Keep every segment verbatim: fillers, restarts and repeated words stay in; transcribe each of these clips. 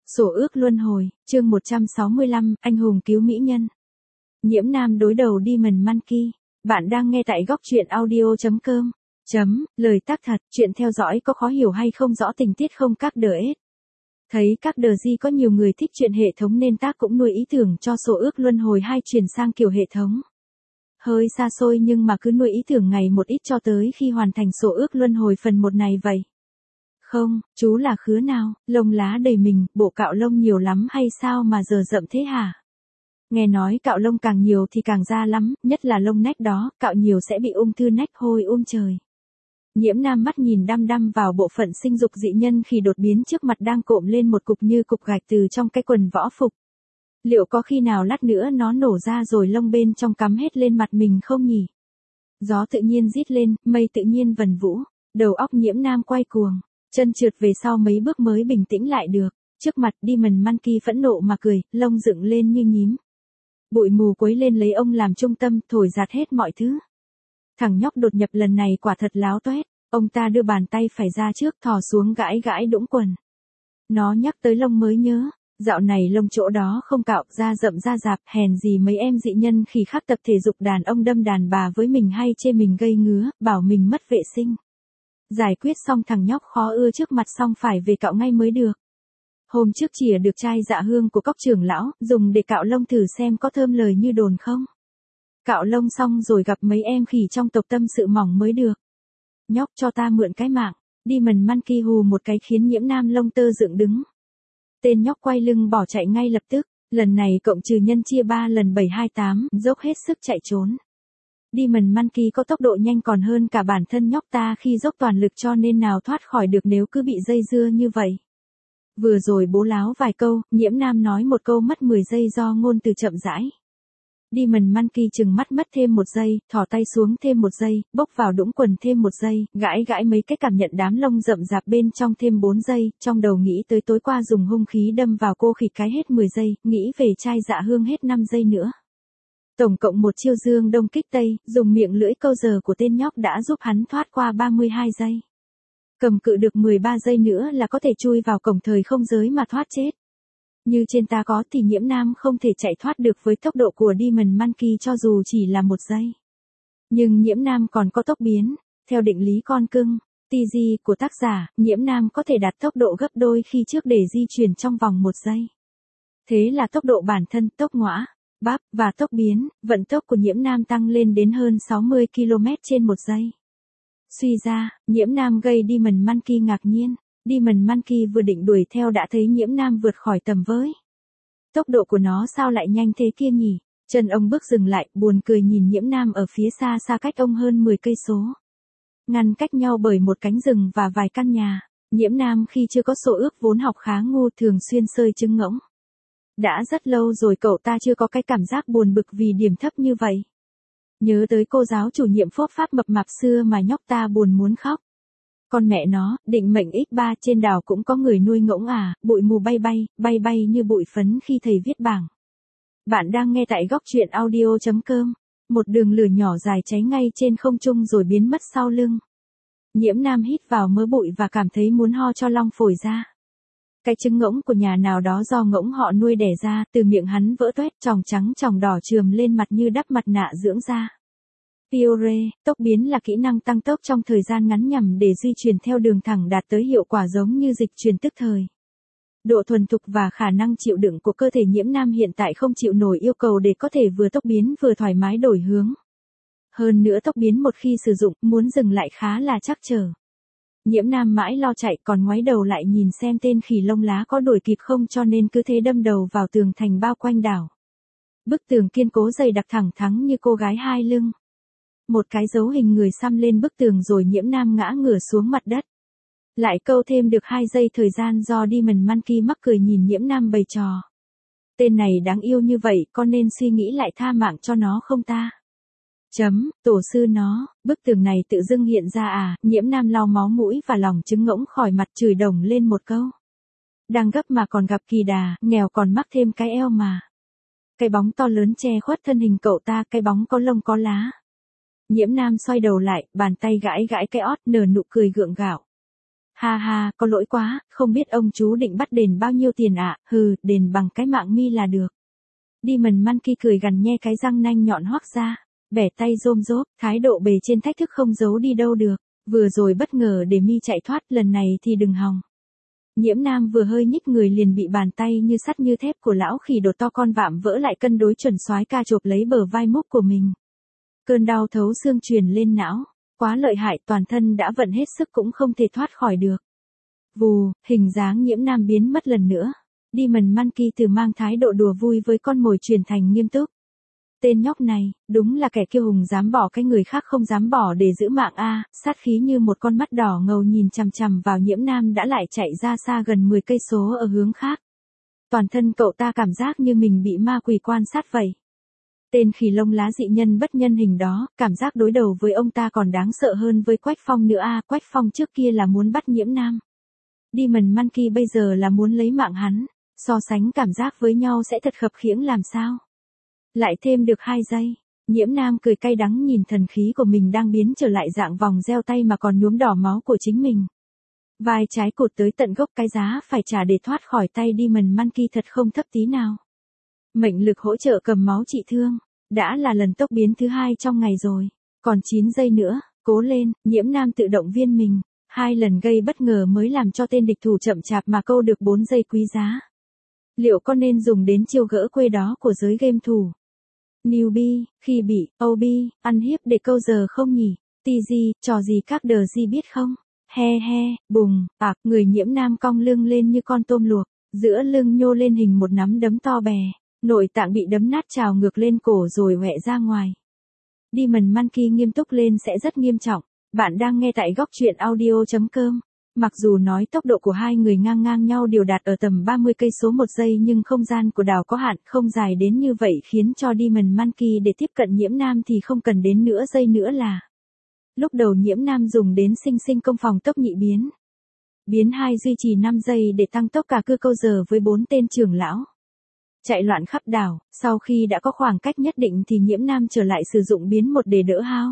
Sổ ước luân hồi, chương một trăm sáu mươi lăm, anh hùng cứu mỹ nhân. Nhiễm Nam đối đầu Demon Monkey. Bạn đang nghe tại góc truyện audio chấm com. Chấm, lời tác thật, chuyện theo dõi có khó hiểu hay không rõ tình tiết không các đờ ết. Thấy các đờ di có nhiều người thích chuyện hệ thống nên tác cũng nuôi ý tưởng cho sổ ước luân hồi hai chuyển sang kiểu hệ thống. Hơi xa xôi nhưng mà cứ nuôi ý tưởng ngày một ít cho tới khi hoàn thành sổ ước luân hồi phần một này vậy. Không, chú là khứa nào, lông lá đầy mình, bộ cạo lông nhiều lắm hay sao mà giờ rậm thế hả? Nghe nói cạo lông càng nhiều thì càng ra lắm, nhất là lông nách đó, cạo nhiều sẽ bị ung thư nách hôi um trời. Nhiễm Nam mắt nhìn đăm đăm vào bộ phận sinh dục dị nhân khi đột biến trước mặt đang cộm lên một cục như cục gạch từ trong cái quần võ phục. Liệu có khi nào lát nữa nó nổ ra rồi lông bên trong cắm hết lên mặt mình không nhỉ? Gió tự nhiên rít lên, mây tự nhiên vần vũ, đầu óc Nhiễm Nam quay cuồng. Chân trượt về sau mấy bước mới bình tĩnh lại được, trước mặt Demon Monkey phẫn nộ mà cười, lông dựng lên như nhím. Bụi mù quấy lên lấy ông làm trung tâm, thổi giạt hết mọi thứ. Thằng nhóc đột nhập lần này quả thật láo toét, ông ta đưa bàn tay phải ra trước thò xuống gãi gãi đũng quần. Nó nhắc tới lông mới nhớ, dạo này lông chỗ đó không cạo, da rậm da rạp, hèn gì mấy em dị nhân khi khác tập thể dục đàn ông đâm đàn bà với mình hay chê mình gây ngứa, bảo mình mất vệ sinh. Giải quyết xong thằng nhóc khó ưa trước mặt xong phải về cạo ngay mới được. Hôm trước chìa được chai dạ hương của cóc trưởng lão, dùng để cạo lông thử xem có thơm lời như đồn không. Cạo lông xong rồi gặp mấy em khỉ trong tộc tâm sự mỏng mới được. Nhóc cho ta mượn cái mạng, Demon Monkey hù một cái khiến Nhiễm Nam lông tơ dựng đứng. Tên nhóc quay lưng bỏ chạy ngay lập tức, lần này cộng trừ nhân chia ba lần bảy hai tám, dốc hết sức chạy trốn. Demon Monkey có tốc độ nhanh còn hơn cả bản thân nhóc ta khi dốc toàn lực cho nên nào thoát khỏi được nếu cứ bị dây dưa như vậy. Vừa rồi bố láo vài câu, Nhiễm Nam nói một câu mất mười giây do ngôn từ chậm rãi. Demon Monkey chừng mắt mất thêm một giây, thò tay xuống thêm một giây, bốc vào đũng quần thêm một giây, gãi gãi mấy cái cảm nhận đám lông rậm rạp bên trong thêm bốn giây, trong đầu nghĩ tới tối qua dùng hung khí đâm vào cô khỉ cái hết mười giây, nghĩ về chai dạ hương hết năm giây nữa. Tổng cộng một chiêu dương đông kích tây, dùng miệng lưỡi câu giờ của tên nhóc đã giúp hắn thoát qua ba mươi hai giây. Cầm cự được mười ba giây nữa là có thể chui vào cổng thời không giới mà thoát chết. Như trên ta có thì Nhiễm Nam không thể chạy thoát được với tốc độ của Demon Monkey cho dù chỉ là một giây. Nhưng Nhiễm Nam còn có tốc biến, theo định lý con cưng, tê giê của tác giả, Nhiễm Nam có thể đạt tốc độ gấp đôi khi trước để di chuyển trong vòng một giây. Thế là tốc độ bản thân, tốc ngõa, bắp và tốc biến, vận tốc của Nhiễm Nam tăng lên đến hơn sáu mươi ki lô mét trên một giây. Suy ra, Nhiễm Nam gây Demon Monkey ngạc nhiên, Demon Monkey vừa định đuổi theo đã thấy Nhiễm Nam vượt khỏi tầm với. Tốc độ của nó sao lại nhanh thế kia nhỉ? Chân ông bước dừng lại, buồn cười nhìn Nhiễm Nam ở phía xa xa cách ông hơn mười cây số. Ngăn cách nhau bởi một cánh rừng và vài căn nhà, Nhiễm Nam khi chưa có sổ ước vốn học khá ngu thường xuyên sơi trứng ngỗng. Đã rất lâu rồi cậu ta chưa có cái cảm giác buồn bực vì điểm thấp như vậy. Nhớ tới cô giáo chủ nhiệm phốt pháp mập mạp xưa mà nhóc ta buồn muốn khóc. Con mẹ nó, định mệnh ích ba trên đảo cũng có người nuôi ngỗng à, bụi mù bay bay, bay bay như bụi phấn khi thầy viết bảng. Bạn đang nghe tại góc truyện audio chấm com, một đường lửa nhỏ dài cháy ngay trên không trung rồi biến mất sau lưng. Nhiễm Nam hít vào mớ bụi và cảm thấy muốn ho cho long phổi ra. Cái trứng ngỗng của nhà nào đó do ngỗng họ nuôi đẻ ra, từ miệng hắn vỡ toét, tròng trắng tròng đỏ chườm lên mặt như đắp mặt nạ dưỡng da. Piore, tốc biến là kỹ năng tăng tốc trong thời gian ngắn nhằm để di chuyển theo đường thẳng đạt tới hiệu quả giống như dịch chuyển tức thời. Độ thuần thục và khả năng chịu đựng của cơ thể Nhiễm Nam hiện tại không chịu nổi yêu cầu để có thể vừa tốc biến vừa thoải mái đổi hướng. Hơn nữa tốc biến một khi sử dụng, muốn dừng lại khá là trắc trở. Nhiễm Nam mãi lo chạy còn ngoái đầu lại nhìn xem tên khỉ lông lá có đuổi kịp không cho nên cứ thế đâm đầu vào tường thành bao quanh đảo. Bức tường kiên cố dày đặc thẳng thắn như cô gái hai lưng. Một cái dấu hình người xăm lên bức tường rồi Nhiễm Nam ngã ngửa xuống mặt đất. Lại câu thêm được hai giây thời gian do Demon Monkey mắc cười nhìn Nhiễm Nam bày trò. Tên này đáng yêu như vậy con nên suy nghĩ lại tha mạng cho nó không ta? Chấm, tổ sư nó, bức tường này tự dưng hiện ra à, Nhiễm Nam lau máu mũi và lòng trứng ngỗng khỏi mặt chửi đồng lên một câu. Đang gấp mà còn gặp kỳ đà, nghèo còn mắc thêm cái eo mà. Cái bóng to lớn che khuất thân hình cậu ta, cái bóng có lông có lá. Nhiễm Nam xoay đầu lại, bàn tay gãi gãi cái ót nở nụ cười gượng gạo. Ha ha, có lỗi quá, không biết ông chú định bắt đền bao nhiêu tiền ạ, hừ, đền bằng cái mạng mi là được. Demon Monkey cười gằn nhe cái răng nanh nhọn hoắc ra, bẻ tay rôm rốp, thái độ bề trên thách thức không giấu đi đâu được, vừa rồi bất ngờ để mi chạy thoát, lần này thì đừng hòng. Nhiễm Nam vừa hơi nhích người liền bị bàn tay như sắt như thép của lão khỉ đột to con vạm vỡ lại cân đối chuẩn soái ca chộp lấy bờ vai múc của mình. Cơn đau thấu xương truyền lên não, quá lợi hại, toàn thân đã vận hết sức cũng không thể thoát khỏi được. Vù, hình dáng Nhiễm Nam biến mất lần nữa. Demon Monkey từ mang thái độ đùa vui với con mồi chuyển thành nghiêm túc. Tên nhóc này, đúng là kẻ kiêu hùng dám bỏ cái người khác không dám bỏ để giữ mạng a, sát khí như một con mắt đỏ ngầu nhìn chằm chằm vào Nhiễm Nam đã lại chạy ra xa gần mười cây số ở hướng khác. Toàn thân cậu ta cảm giác như mình bị ma quỷ quan sát vậy. Tên khỉ lông lá dị nhân bất nhân hình đó, cảm giác đối đầu với ông ta còn đáng sợ hơn với Quách Phong nữa a, Quách Phong trước kia là muốn bắt Nhiễm Nam. Demon Monkey bây giờ là muốn lấy mạng hắn, so sánh cảm giác với nhau sẽ thật khập khiễng làm sao. Lại thêm được hai giây, Nhiễm Nam cười cay đắng nhìn thần khí của mình đang biến trở lại dạng vòng gieo tay mà còn nhuốm đỏ máu của chính mình. Vai trái cụt tới tận gốc, cái giá phải trả để thoát khỏi tay Demon Monkey thật không thấp tí nào. Mệnh lực hỗ trợ cầm máu trị thương, đã là lần tốc biến thứ hai trong ngày rồi, còn chín giây nữa, cố lên, Nhiễm Nam tự động viên mình, hai lần gây bất ngờ mới làm cho tên địch thủ chậm chạp mà câu được bốn giây quý giá. Liệu có nên dùng đến chiêu gỡ quê đó của giới game thủ? Newbie, khi bị, ô bê, ăn hiếp để câu giờ không nhỉ? tê giê, trò gì các đờ gì biết không? He he, bùng, bạc, người Nhiễm Nam cong lưng lên như con tôm luộc, giữa lưng nhô lên hình một nắm đấm to bè, nội tạng bị đấm nát trào ngược lên cổ rồi hoẹ ra ngoài. Demon Monkey nghiêm túc lên sẽ rất nghiêm trọng. Bạn đang nghe tại góc truyện audio chấm com. Mặc dù nói tốc độ của hai người ngang ngang nhau đều đạt ở tầm ba mươi cây số một giây nhưng không gian của đảo có hạn không dài đến như vậy khiến cho Demon Monkey để tiếp cận Nhiễm Nam thì không cần đến nửa giây nữa là. Lúc đầu Nhiễm Nam dùng đến sinh sinh công phòng tốc nhị biến. Biến hai duy trì năm giây để tăng tốc cả cưa câu giờ với bốn tên trưởng lão. Chạy loạn khắp đảo, sau khi đã có khoảng cách nhất định thì Nhiễm Nam trở lại sử dụng biến một để đỡ hao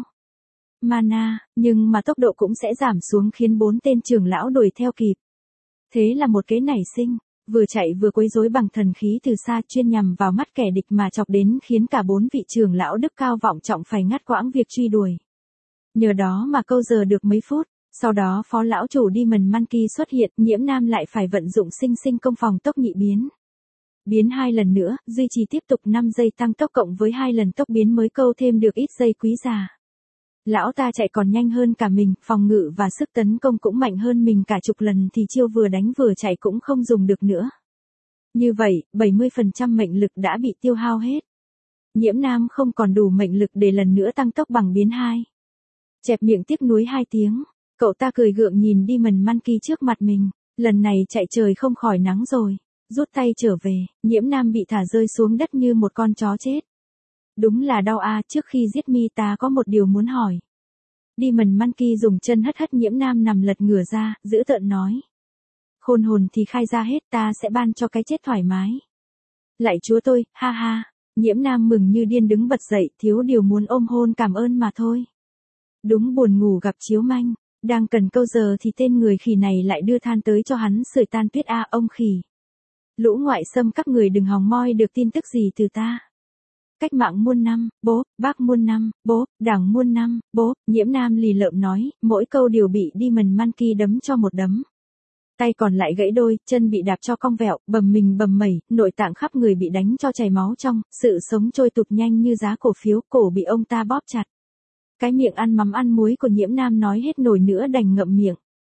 mana, nhưng mà tốc độ cũng sẽ giảm xuống khiến bốn tên trưởng lão đuổi theo kịp. Thế là một kế nảy sinh, vừa chạy vừa quấy rối bằng thần khí từ xa chuyên nhằm vào mắt kẻ địch mà chọc đến khiến cả bốn vị trưởng lão đức cao vọng trọng phải ngắt quãng việc truy đuổi. Nhờ đó mà câu giờ được mấy phút, sau đó phó lão chủ Demon Monkey xuất hiện, Nhiễm Nam lại phải vận dụng sinh sinh công phòng tốc nhị biến. Biến hai lần nữa, duy trì tiếp tục năm giây tăng tốc cộng với hai lần tốc biến mới câu thêm được ít giây quý giá. Lão ta chạy còn nhanh hơn cả mình, phòng ngự và sức tấn công cũng mạnh hơn mình cả chục lần thì chiêu vừa đánh vừa chạy cũng không dùng được nữa. Như vậy, bảy mươi phần trăm mệnh lực đã bị tiêu hao hết. Nhiễm Nam không còn đủ mệnh lực để lần nữa tăng tốc bằng biến hai. Chẹp miệng tiếc nuối hai tiếng, cậu ta cười gượng nhìn Demon Monkey trước mặt mình, lần này chạy trời không khỏi nắng rồi. Rút tay trở về, Nhiễm Nam bị thả rơi xuống đất như một con chó chết. Đúng là đau a, trước khi giết mi ta có một điều muốn hỏi. Demon Monkey dùng chân hất hất Nhiễm Nam nằm lật ngửa ra, dữ tợn nói. Khôn hồn thì khai ra hết, ta sẽ ban cho cái chết thoải mái. Lạy chúa tôi, ha ha, Nhiễm Nam mừng như điên đứng bật dậy, thiếu điều muốn ôm hôn cảm ơn mà thôi. Đúng buồn ngủ gặp chiếu manh, đang cần câu giờ thì tên người khỉ này lại đưa than tới cho hắn sưởi tan tuyết a, ông khỉ. Lũ ngoại xâm các người đừng hòng moi được tin tức gì từ ta. Cách mạng muôn năm, bố, bác muôn năm, bố, đảng muôn năm, bố, Nhiễm Nam lì lợm nói, mỗi câu đều bị Demon Monkey đấm cho một đấm. Tay còn lại gãy đôi, chân bị đạp cho cong vẹo, bầm mình bầm mẩy, nội tạng khắp người bị đánh cho chảy máu trong, sự sống trôi tụt nhanh như giá cổ phiếu, cổ bị ông ta bóp chặt. Cái miệng ăn mắm ăn muối của Nhiễm Nam nói hết nổi nữa đành ngậm miệng.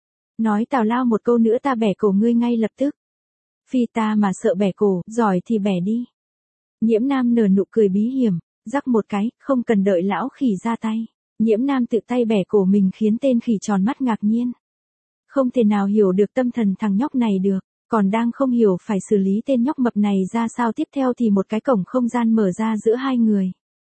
Nói tào lao một câu nữa ta bẻ cổ ngươi ngay lập tức. Phi ta mà sợ bẻ cổ, giỏi thì bẻ đi. Nhiễm Nam nở nụ cười bí hiểm, rắc một cái, không cần đợi lão khỉ ra tay. Nhiễm Nam tự tay bẻ cổ mình khiến tên khỉ tròn mắt ngạc nhiên. Không thể nào hiểu được tâm thần thằng nhóc này được, còn đang không hiểu phải xử lý tên nhóc mập này ra sao tiếp theo thì một cái cổng không gian mở ra giữa hai người.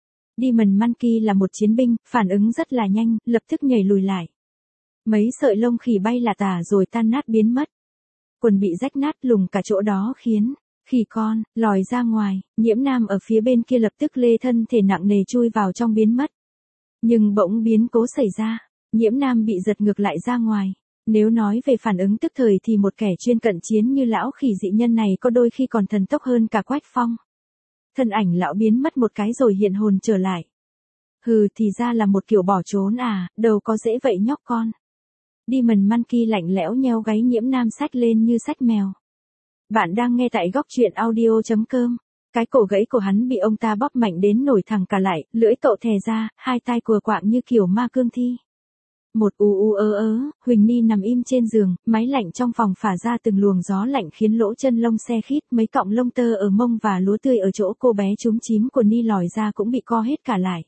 Demon Monkey là một chiến binh, phản ứng rất là nhanh, lập tức nhảy lùi lại. Mấy sợi lông khỉ bay là tả rồi tan nát biến mất. Quần bị rách nát lùng cả chỗ đó khiến khỉ con lòi ra ngoài, Nhiễm Nam ở phía bên kia lập tức lê thân thể nặng nề chui vào trong biến mất. Nhưng bỗng biến cố xảy ra, Nhiễm Nam bị giật ngược lại ra ngoài, Nếu nói về phản ứng tức thời thì một kẻ chuyên cận chiến như lão khỉ dị nhân này có đôi khi còn thần tốc hơn cả Quách Phong. Thân ảnh lão biến mất một cái rồi hiện hồn trở lại. Hừ, thì ra là một kiểu bỏ trốn à, đâu có dễ vậy nhóc con. Demon Monkey lạnh lẽo nheo gáy Nhiễm Nam xách lên như xách mèo. Bạn đang nghe tại góc truyện audio chấm com. Cái cổ gãy của hắn bị ông ta bóp mạnh đến nổi thẳng cả lại, lưỡi cậu thè ra, hai tai cùa quạng như kiểu ma cương thi. Một u u ớ ớ, Huỳnh Ni nằm im trên giường, máy lạnh trong phòng phả ra từng luồng gió lạnh khiến lỗ chân lông se khít, mấy cọng lông tơ ở mông và lúa tươi ở chỗ cô bé chúm chím của Ni lòi ra cũng bị co hết cả lại.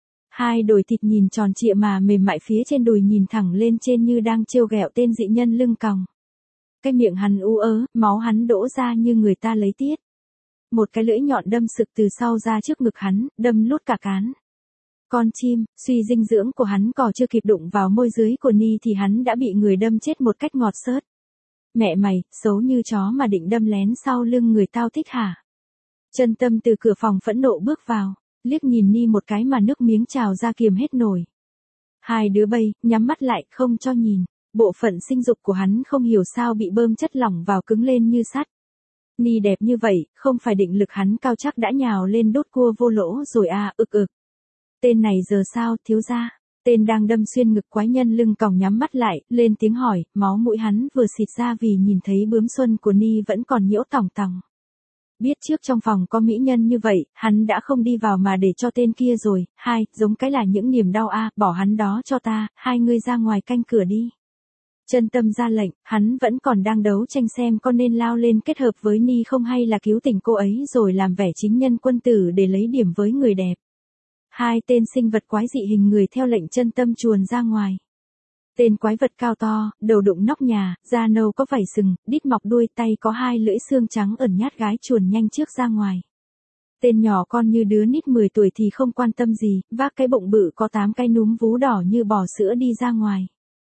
Hai đồi thịt nhìn tròn trịa mà mềm mại phía trên đùi nhìn thẳng lên trên như đang trêu ghẹo tên dị nhân lưng còng. Cái miệng hắn u ớ, máu hắn đổ ra như người ta lấy tiết. Một cái lưỡi nhọn đâm sực từ sau ra trước ngực hắn, đâm lút cả cán. Con chim, suy dinh dưỡng của hắn còn chưa kịp đụng vào môi dưới của Ni thì hắn đã bị người đâm chết một cách ngọt xớt. Mẹ mày, xấu như chó mà định đâm lén sau lưng người tao thích hả? Chân Tâm từ cửa phòng phẫn nộ bước vào, liếc nhìn Ni một cái mà nước miếng trào ra kiềm hết nổi. Hai đứa bay, nhắm mắt lại, không cho nhìn. Bộ phận sinh dục của hắn không hiểu sao bị bơm chất lỏng vào cứng lên như sắt. Ni đẹp như vậy, không phải định lực hắn cao chắc đã nhào lên đốt cua vô lỗ rồi à, ực ực. Tên này giờ sao, thiếu gia? Tên đang đâm xuyên ngực quái nhân lưng còng nhắm mắt lại, lên tiếng hỏi, máu mũi hắn vừa xịt ra vì nhìn thấy bướm xuân của Ni vẫn còn nhiễu tòng tòng. Biết trước trong phòng có mỹ nhân như vậy, hắn đã không đi vào mà để cho tên kia rồi. Hai, giống cái là những niềm đau a, bỏ hắn đó cho ta, hai ngươi ra ngoài canh cửa đi. Chân Tâm ra lệnh, hắn vẫn còn đang đấu tranh xem có nên lao lên kết hợp với Ni không hay là cứu tình cô ấy rồi làm vẻ chính nhân quân tử để lấy điểm với người đẹp. Hai tên sinh vật quái dị hình người theo lệnh Chân Tâm chuồn ra ngoài. Tên quái vật cao to, đầu đụng nóc nhà, da nâu có vảy sừng, đít mọc đuôi, tay có hai lưỡi xương trắng ẩn nhát gái chuồn nhanh trước ra ngoài. Tên nhỏ con như đứa nít mười tuổi thì không quan tâm gì, vác cái bụng bự có tám cái núm vú đỏ như bò sữa đi ra ngoài.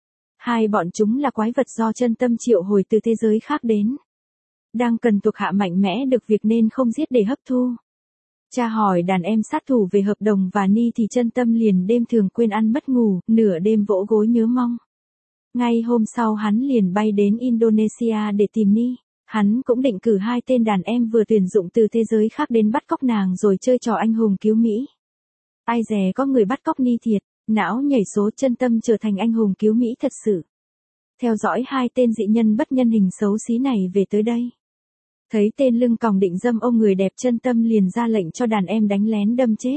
Hai bọn chúng là quái vật do Chân Tâm triệu hồi từ thế giới khác đến. Đang cần thuộc hạ mạnh mẽ được việc nên không giết để hấp thu. Cha hỏi đàn em sát thủ về hợp đồng và Ni thì Chân Tâm liền đêm thường quên ăn mất ngủ, nửa đêm vỗ gối nhớ mong. Ngay hôm sau hắn liền bay đến Indonesia để tìm Ni. Hắn cũng định cử hai tên đàn em vừa tuyển dụng từ thế giới khác đến bắt cóc nàng rồi chơi trò anh hùng cứu Mỹ. Ai dè có người bắt cóc Ni thiệt, não nhảy số Chân Tâm trở thành anh hùng cứu Mỹ thật sự. Theo dõi hai tên dị nhân bất nhân hình xấu xí này về tới đây. Thấy tên lưng còng định dâm ông người đẹp, Chân Tâm liền ra lệnh cho đàn em đánh lén đâm chết.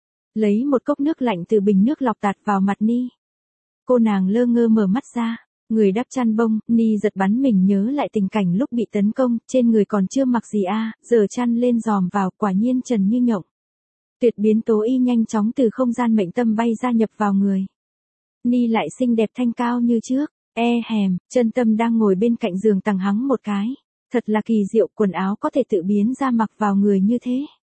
Lấy một cốc nước lạnh từ bình nước lọc tạt vào mặt Ni. Cô nàng lơ ngơ mở mắt ra, người đắp chăn bông, Ni giật bắn mình nhớ lại tình cảnh lúc bị tấn công, trên người còn chưa mặc gì a, à, giờ chăn lên dòm vào, quả nhiên trần như nhộng. Tuyệt biến tố y nhanh chóng từ không gian mệnh tâm bay ra nhập vào người. Ni lại xinh đẹp thanh cao như trước, e hèm, Chân Tâm đang ngồi bên cạnh giường tằng hắng một cái. Thật là kỳ diệu, quần áo có thể tự biến ra mặc vào người như thế.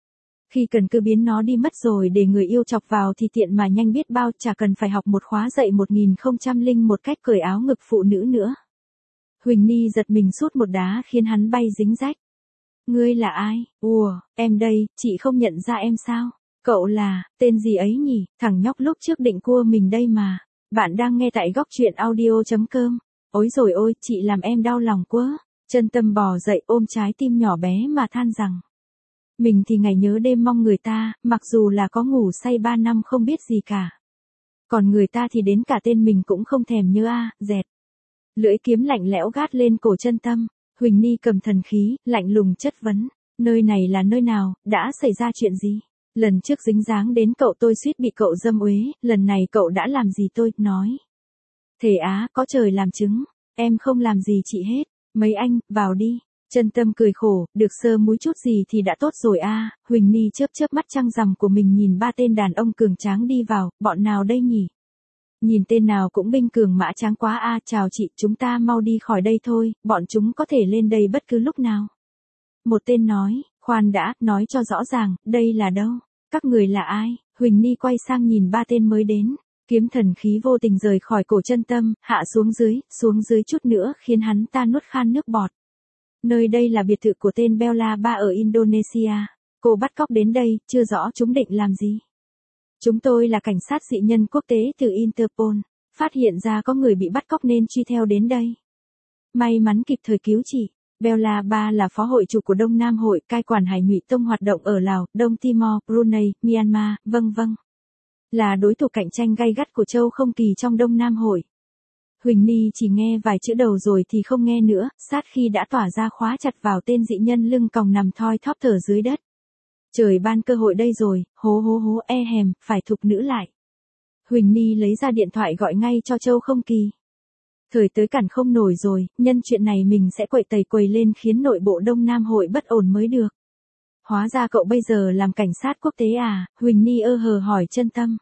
Khi cần cứ biến nó đi mất rồi để người yêu chọc vào thì tiện mà nhanh biết bao, chả cần phải học một khóa dạy một nghìn không trăm lẻ một cách cởi áo ngực phụ nữ nữa. Huỳnh Ni giật mình sút một đá khiến hắn bay dính rách. Ngươi là ai? Ủa, em đây, chị không nhận ra em sao? Cậu là, tên gì ấy nhỉ? Thằng nhóc lúc trước định cua mình đây mà. Bạn đang nghe tại góc truyện audio chấm com. Ôi rồi ôi, chị làm em đau lòng quá. Chân Tâm bò dậy ôm trái tim nhỏ bé mà than rằng. Mình thì ngày nhớ đêm mong người ta, mặc dù là có ngủ say ba năm không biết gì cả. Còn người ta thì đến cả tên mình cũng không thèm nhớ a, à, dẹt. Lưỡi kiếm lạnh lẽo gát lên cổ Chân Tâm, Huỳnh Ni cầm thần khí, lạnh lùng chất vấn. Nơi này là nơi nào, đã xảy ra chuyện gì? Lần trước dính dáng đến cậu tôi suýt bị cậu dâm uế, lần này cậu đã làm gì tôi, nói. Thề á, có trời làm chứng, em không làm gì chị hết. Mấy anh, vào đi. Chân Tâm cười khổ, được sơ múi chút gì thì đã tốt rồi a. À. Huỳnh Ni chớp chớp mắt trăng rằm của mình nhìn ba tên đàn ông cường tráng đi vào, bọn nào đây nhỉ? Nhìn tên nào cũng binh cường mã tráng quá a. À. Chào chị, chúng ta mau đi khỏi đây thôi, bọn chúng có thể lên đây bất cứ lúc nào. Một tên nói, khoan đã, nói cho rõ ràng, đây là đâu? Các người là ai? Huỳnh Ni quay sang nhìn ba tên mới đến. Kiếm thần khí vô tình rời khỏi cổ Chân Tâm, hạ xuống dưới, xuống dưới chút nữa khiến hắn ta nuốt khan nước bọt. Nơi đây là biệt thự của tên Bella Ba ở Indonesia. Cô bắt cóc đến đây, chưa rõ chúng định làm gì. Chúng tôi là cảnh sát dị nhân quốc tế từ Interpol. phát hiện ra có người bị bắt cóc nên truy theo đến đây. May mắn kịp thời cứu chị. Bella Ba là phó hội chủ của Đông Nam Hội, cai quản Hải Ngụy Tông hoạt động ở Lào, Đông Timor, Brunei, Myanmar, vân vân. Là đối thủ cạnh tranh gay gắt của Châu Không Kỳ trong Đông Nam Hội. Huỳnh Ni chỉ nghe vài chữ đầu rồi thì không nghe nữa, sát khi đã tỏa ra khóa chặt vào tên dị nhân lưng còng nằm thoi thóp thở dưới đất. Trời ban cơ hội đây rồi, hố hố hố e hèm, phải thục nữ lại. Huỳnh Ni lấy ra điện thoại gọi ngay cho Châu Không Kỳ. Thời tới cản không nổi rồi, nhân chuyện này mình sẽ quậy tày quầy lên khiến nội bộ Đông Nam Hội bất ổn mới được. Hóa ra cậu bây giờ làm cảnh sát quốc tế à, Huỳnh Ni ơ hờ hỏi chân tâm.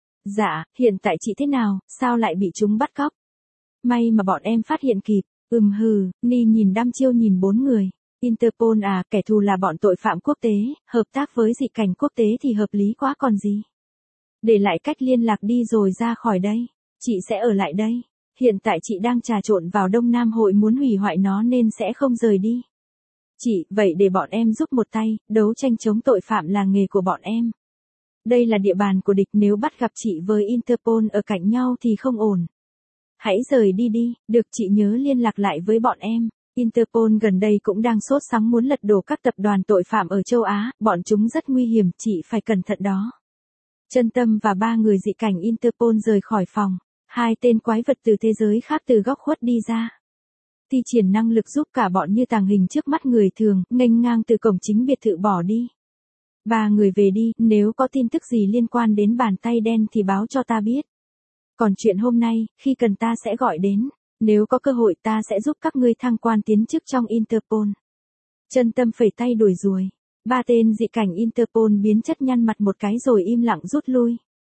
Dạ, hiện tại chị thế nào, sao lại bị chúng bắt cóc? May mà bọn em phát hiện kịp, ừm hừ, Ni nhìn đăm chiêu nhìn bốn người. Interpol à, kẻ thù là bọn tội phạm quốc tế, hợp tác với dị cảnh quốc tế thì hợp lý quá còn gì. Để lại cách liên lạc đi rồi ra khỏi đây, chị sẽ ở lại đây. Hiện tại chị đang trà trộn vào Đông Nam Hội muốn hủy hoại nó nên sẽ không rời đi. Chị, vậy để bọn em giúp một tay, đấu tranh chống tội phạm là nghề của bọn em. Đây là địa bàn của địch, nếu bắt gặp chị với Interpol ở cạnh nhau thì không ổn. Hãy rời đi đi, được, chị nhớ liên lạc lại với bọn em. Interpol gần đây cũng đang sốt sắng muốn lật đổ các tập đoàn tội phạm ở châu Á, bọn chúng rất nguy hiểm, chị phải cẩn thận đó. Chân Tâm và ba người dị cảnh Interpol rời khỏi phòng. Hai tên quái vật từ thế giới khác từ góc khuất đi ra. Thi triển năng lực giúp cả bọn như tàng hình trước mắt người thường, nghênh ngang từ cổng chính biệt thự bỏ đi. Ba người về đi, nếu có tin tức gì liên quan đến bàn tay đen thì báo cho ta biết. Còn chuyện hôm nay, khi cần ta sẽ gọi đến, nếu có cơ hội ta sẽ giúp các ngươi thăng quan tiến chức trong Interpol. Chân Tâm phẩy tay đuổi ruồi. Ba tên dị cảnh Interpol biến chất nhăn mặt một cái rồi im lặng rút lui.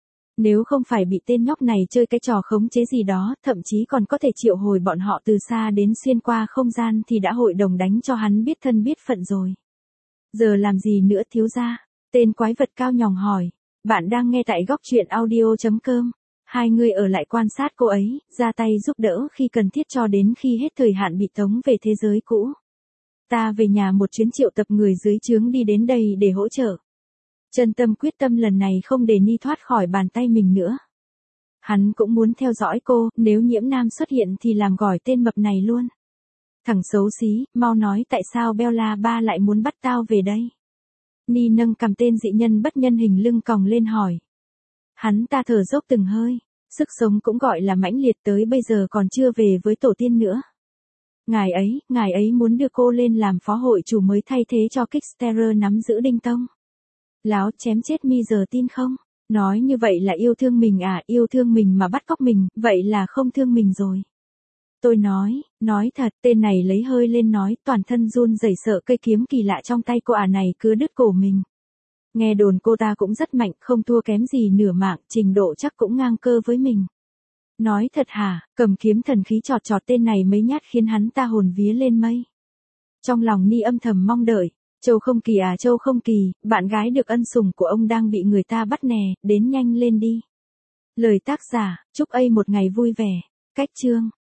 Nếu không phải bị tên nhóc này chơi cái trò khống chế gì đó, thậm chí còn có thể triệu hồi bọn họ từ xa đến xuyên qua không gian thì đã hội đồng đánh cho hắn biết thân biết phận rồi. Giờ làm gì nữa thiếu gia? Tên quái vật cao nhòng hỏi. Bạn đang nghe tại góc truyện audio chấm com. Hai người ở lại quan sát cô ấy, ra tay giúp đỡ khi cần thiết cho đến khi hết thời hạn bị tống về thế giới cũ. Ta về nhà một chuyến triệu tập người dưới trướng đi đến đây để hỗ trợ. Chân Tâm quyết tâm lần này không để Ni thoát khỏi bàn tay mình nữa. Hắn cũng muốn theo dõi cô, nếu Nhiễm Nam xuất hiện thì làm gỏi tên mập này luôn. Thằng xấu xí, mau nói tại sao Bella Ba lại muốn bắt tao về đây. Ni nâng cầm tên dị nhân bất nhân hình lưng còng lên hỏi. Hắn ta thở dốc từng hơi, sức sống cũng gọi là mãnh liệt, tới bây giờ còn chưa về với tổ tiên nữa. Ngài ấy, ngài ấy muốn đưa cô lên làm phó hội chủ mới thay thế cho Kickstarter nắm giữ Đinh Tông. Láo chém chết mi giờ tin không? Nói như vậy là yêu thương mình à, yêu thương mình mà bắt cóc mình, vậy là không thương mình rồi. Tôi nói, nói thật, tên này lấy hơi lên nói, toàn thân run rẩy sợ cây kiếm kỳ lạ trong tay cô ả này cứ đứt cổ mình. Nghe đồn cô ta cũng rất mạnh, không thua kém gì nửa mạng, trình độ chắc cũng ngang cơ với mình. Nói thật hả, cầm kiếm thần khí chọt chọt tên này mấy nhát khiến hắn ta hồn vía lên mây. Trong lòng Ni âm thầm mong đợi. Châu Không Kỳ à, Châu Không Kỳ, bạn gái được ân sủng của ông đang bị người ta bắt nè, đến nhanh lên đi. Lời tác giả, chúc A một ngày vui vẻ. Cách chương.